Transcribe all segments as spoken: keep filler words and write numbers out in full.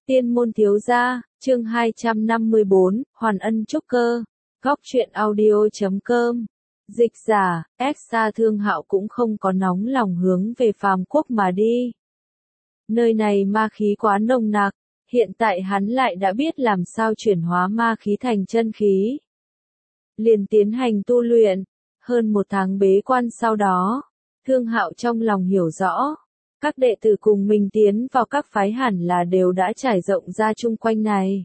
Tiên môn thiếu gia, chương hai trăm năm mươi bốn, Hoàn Ân trúc cơ. Góc truyện audio chấm com. Dịch giả, ép xa Thương Hạo cũng không có nóng lòng hướng về phàm quốc mà đi. Nơi này ma khí quá nồng nặc, hiện tại hắn lại đã biết làm sao chuyển hóa ma khí thành chân khí. Liền tiến hành tu luyện, hơn một tháng bế quan sau đó, Thương Hạo trong lòng hiểu rõ. Các đệ tử cùng mình tiến vào các phái hẳn là đều đã trải rộng ra chung quanh này.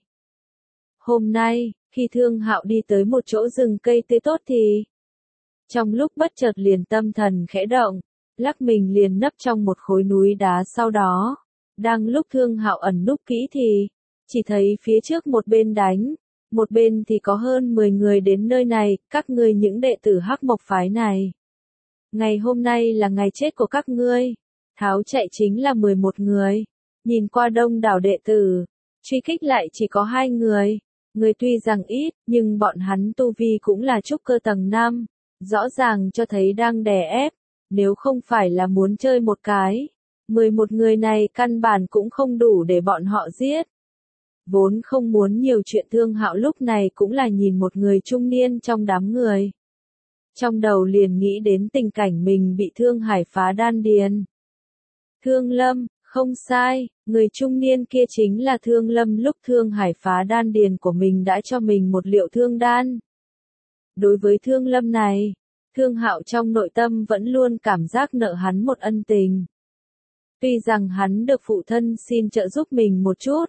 Hôm nay, khi Thương Hạo đi tới một chỗ rừng cây tươi tốt thì, trong lúc bất chợt liền tâm thần khẽ động, lắc mình liền nấp trong một khối núi đá sau đó. Đang lúc Thương Hạo ẩn núp kỹ thì, chỉ thấy phía trước một bên đánh, một bên thì có hơn mười người đến nơi này, các ngươi những đệ tử Hắc Mộc phái này. Ngày hôm nay là ngày chết của các ngươi. Tháo chạy chính là mười một người, nhìn qua đông đảo đệ tử, truy kích lại chỉ có hai người, người tuy rằng ít, nhưng bọn hắn tu vi cũng là trúc cơ tầng năm, rõ ràng cho thấy đang đè ép, nếu không phải là muốn chơi một cái, mười một người này căn bản cũng không đủ để bọn họ giết. Vốn không muốn nhiều chuyện Thương Hạo lúc này cũng là nhìn một người trung niên trong đám người. Trong đầu liền nghĩ đến tình cảnh mình bị Thương Hải phá đan điền. Thương Lâm, không sai, người trung niên kia chính là Thương Lâm lúc Thương Hải phá đan điền của mình đã cho mình một liệu thương đan. Đối với Thương Lâm này, Thương Hạo trong nội tâm vẫn luôn cảm giác nợ hắn một ân tình. Tuy rằng hắn được phụ thân xin trợ giúp mình một chút,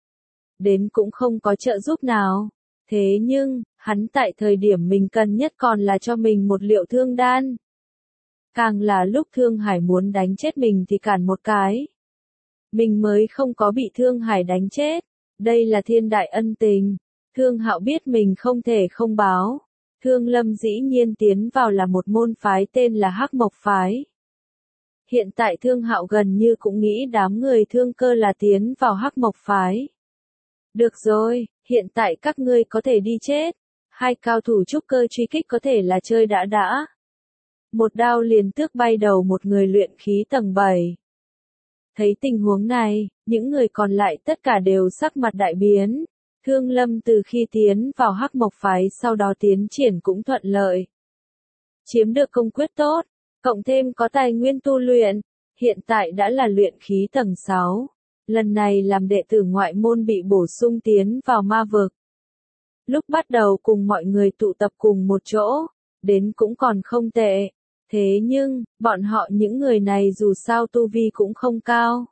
đến cũng không có trợ giúp nào, thế nhưng, hắn tại thời điểm mình cần nhất còn là cho mình một liệu thương đan. Càng là lúc Thương Hải muốn đánh chết mình thì cản một cái. Mình mới không có bị Thương Hải đánh chết. Đây là thiên đại ân tình. Thương Hạo biết mình không thể không báo. Thương Lâm dĩ nhiên tiến vào là một môn phái tên là Hắc Mộc phái. Hiện tại Thương Hạo gần như cũng nghĩ đám người Thương Cơ là tiến vào Hắc Mộc phái. Được rồi, hiện tại các ngươi có thể đi chết. Hai cao thủ trúc cơ truy kích có thể là chơi đã đã. Một đao liền tước bay đầu một người luyện khí tầng bảy. Thấy tình huống này, những người còn lại tất cả đều sắc mặt đại biến. Thương Lâm từ khi tiến vào Hắc Mộc phái sau đó tiến triển cũng thuận lợi. Chiếm được công quyết tốt, cộng thêm có tài nguyên tu luyện, hiện tại đã là luyện khí tầng sáu. Lần này làm đệ tử ngoại môn bị bổ sung tiến vào ma vực. Lúc bắt đầu cùng mọi người tụ tập cùng một chỗ, đến cũng còn không tệ. Thế nhưng, bọn họ những người này dù sao tu vi cũng không cao.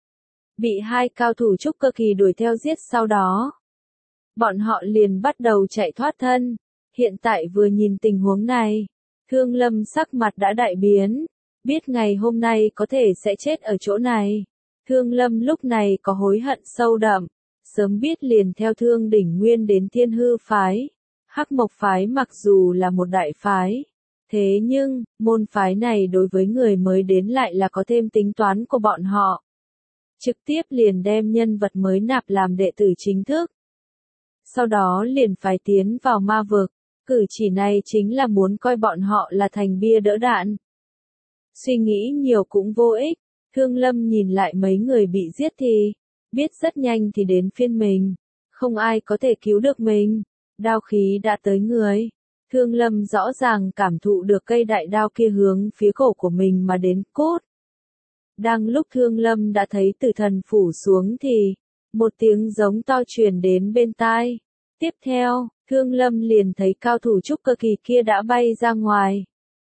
Bị hai cao thủ trúc cơ kỳ đuổi theo giết sau đó. Bọn họ liền bắt đầu chạy thoát thân. Hiện tại vừa nhìn tình huống này, Thương Lâm sắc mặt đã đại biến. Biết ngày hôm nay có thể sẽ chết ở chỗ này. Thương Lâm lúc này có hối hận sâu đậm. Sớm biết liền theo Thương Đỉnh Nguyên đến Thiên Hư phái. Hắc Mộc phái mặc dù là một đại phái. Thế nhưng, môn phái này đối với người mới đến lại là có thêm tính toán của bọn họ. Trực tiếp liền đem nhân vật mới nạp làm đệ tử chính thức. Sau đó liền phải tiến vào ma vực, cử chỉ này chính là muốn coi bọn họ là thành bia đỡ đạn. Suy nghĩ nhiều cũng vô ích, Thương Lâm nhìn lại mấy người bị giết thì, biết rất nhanh thì đến phiên mình, không ai có thể cứu được mình, đao khí đã tới người. Thương Lâm rõ ràng cảm thụ được cây đại đao kia hướng phía cổ của mình mà đến cốt. Đang lúc Thương Lâm đã thấy tử thần phủ xuống thì, một tiếng giống to truyền đến bên tai. Tiếp theo, Thương Lâm liền thấy cao thủ trúc cơ kỳ kia đã bay ra ngoài.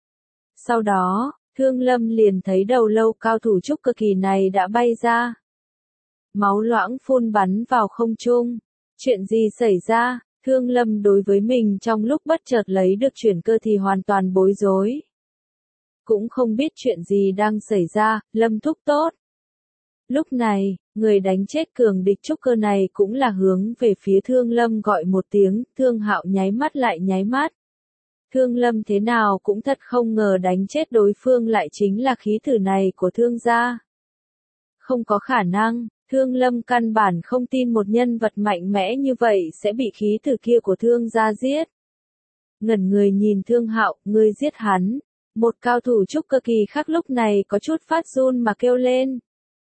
Sau đó, Thương Lâm liền thấy đầu lâu cao thủ trúc cơ kỳ này đã bay ra. Máu loãng phun bắn vào không trung. Chuyện gì xảy ra? Thương Lâm đối với mình trong lúc bất chợt lấy được chuyển cơ thì hoàn toàn bối rối. Cũng không biết chuyện gì đang xảy ra, Lâm thúc tốt. Lúc này, người đánh chết cường địch trúc cơ này cũng là hướng về phía Thương Lâm gọi một tiếng, Thương Hạo nháy mắt lại nháy mắt. Thương Lâm thế nào cũng thật không ngờ đánh chết đối phương lại chính là khí tử này của Thương gia. Không có khả năng. Thương Lâm căn bản không tin một nhân vật mạnh mẽ như vậy sẽ bị khí tử kia của Thương gia giết. Ngẩn người nhìn Thương Hạo, ngươi giết hắn. Một cao thủ trúc cơ kỳ khác lúc này có chút phát run mà kêu lên.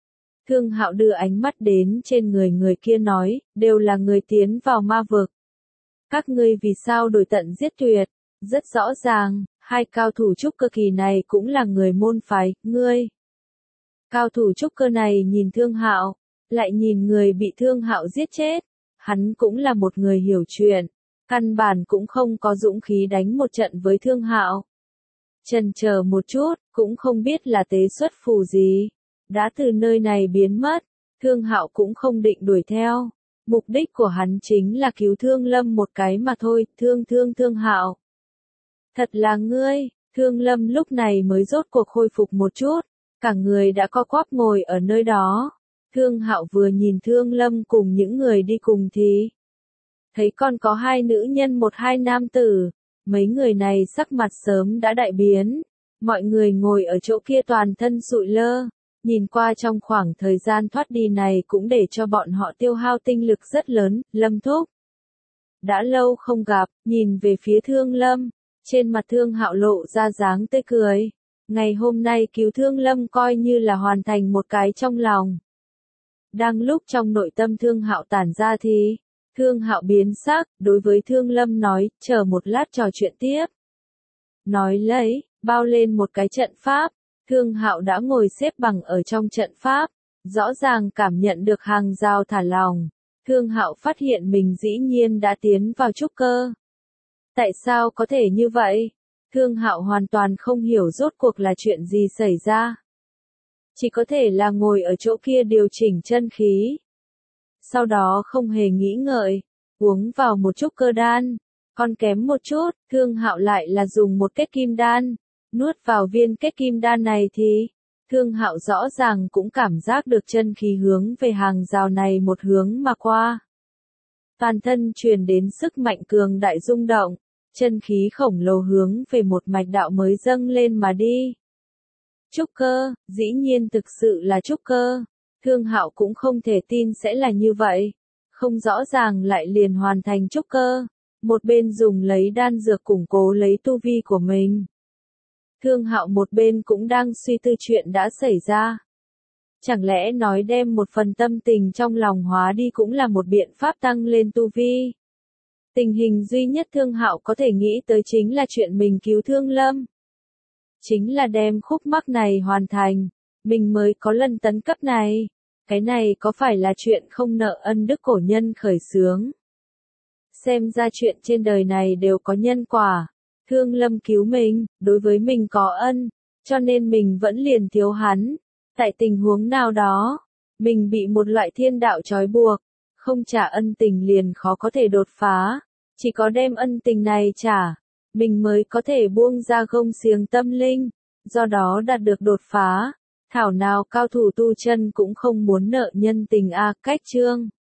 Thương Hạo đưa ánh mắt đến trên người người kia nói, đều là người tiến vào ma vực. Các ngươi vì sao đổi tận giết tuyệt? Rất rõ ràng, hai cao thủ trúc cơ kỳ này cũng là người môn phái, ngươi. Cao thủ trúc cơ này nhìn Thương Hạo, lại nhìn người bị Thương Hạo giết chết. Hắn cũng là một người hiểu chuyện, căn bản cũng không có dũng khí đánh một trận với Thương Hạo. Chần chờ một chút, cũng không biết là tế xuất phù gì. Đã từ nơi này biến mất, Thương Hạo cũng không định đuổi theo. Mục đích của hắn chính là cứu Thương Lâm một cái mà thôi, thương thương Thương Hạo. Thật là ngươi, Thương Lâm lúc này mới rốt cuộc khôi phục một chút, cả người đã co quắp ngồi ở nơi đó. Thương Hạo vừa nhìn Thương Lâm cùng những người đi cùng thì thấy còn có hai nữ nhân một hai nam tử, mấy người này sắc mặt sớm đã đại biến, mọi người ngồi ở chỗ kia toàn thân sụi lơ, nhìn qua trong khoảng thời gian thoát đi này cũng để cho bọn họ tiêu hao tinh lực rất lớn. Lâm thúc, đã lâu không gặp, nhìn về phía Thương Lâm, trên mặt Thương Hạo lộ ra dáng tươi cười, ngày hôm nay cứu Thương Lâm coi như là hoàn thành một cái trong lòng. Đang lúc trong nội tâm Thương Hạo tản ra thì, Thương Hạo biến sắc, đối với Thương Lâm nói, chờ một lát trò chuyện tiếp. Nói lấy, bao lên một cái trận pháp, Thương Hạo đã ngồi xếp bằng ở trong trận pháp, rõ ràng cảm nhận được hàng rào thả lỏng. Thương Hạo phát hiện mình dĩ nhiên đã tiến vào trúc cơ. Tại sao có thể như vậy? Thương Hạo hoàn toàn không hiểu rốt cuộc là chuyện gì xảy ra. Chỉ có thể là ngồi ở chỗ kia điều chỉnh chân khí. Sau đó không hề nghĩ ngợi, uống vào một chút cơ đan, còn kém một chút, Thương Hạo lại là dùng một kết kim đan, nuốt vào viên kết kim đan này thì, Thương Hạo rõ ràng cũng cảm giác được chân khí hướng về hàng rào này một hướng mà qua. Toàn thân truyền đến sức mạnh cường đại rung động, chân khí khổng lồ hướng về một mạch đạo mới dâng lên mà đi. Trúc cơ, dĩ nhiên thực sự là trúc cơ. Thương Hạo cũng không thể tin sẽ là như vậy. Không rõ ràng lại liền hoàn thành trúc cơ. Một bên dùng lấy đan dược củng cố lấy tu vi của mình. Thương Hạo một bên cũng đang suy tư chuyện đã xảy ra. Chẳng lẽ nói đem một phần tâm tình trong lòng hóa đi cũng là một biện pháp tăng lên tu vi. Tình hình duy nhất Thương Hạo có thể nghĩ tới chính là chuyện mình cứu Thương Lâm. Chính là đem khúc mắc này hoàn thành, mình mới có lần tấn cấp này. Cái này có phải là chuyện không nợ ân đức cổ nhân khởi xướng? Xem ra chuyện trên đời này đều có nhân quả. Thương Lâm cứu mình, đối với mình có ân, cho nên mình vẫn liền thiếu hắn. Tại tình huống nào đó, mình bị một loại thiên đạo trói buộc, không trả ân tình liền khó có thể đột phá. Chỉ có đem ân tình này trả, mình mới có thể buông ra gông xiềng tâm linh, do đó đạt được đột phá. Thảo nào cao thủ tu chân cũng không muốn nợ nhân tình a. Cách chương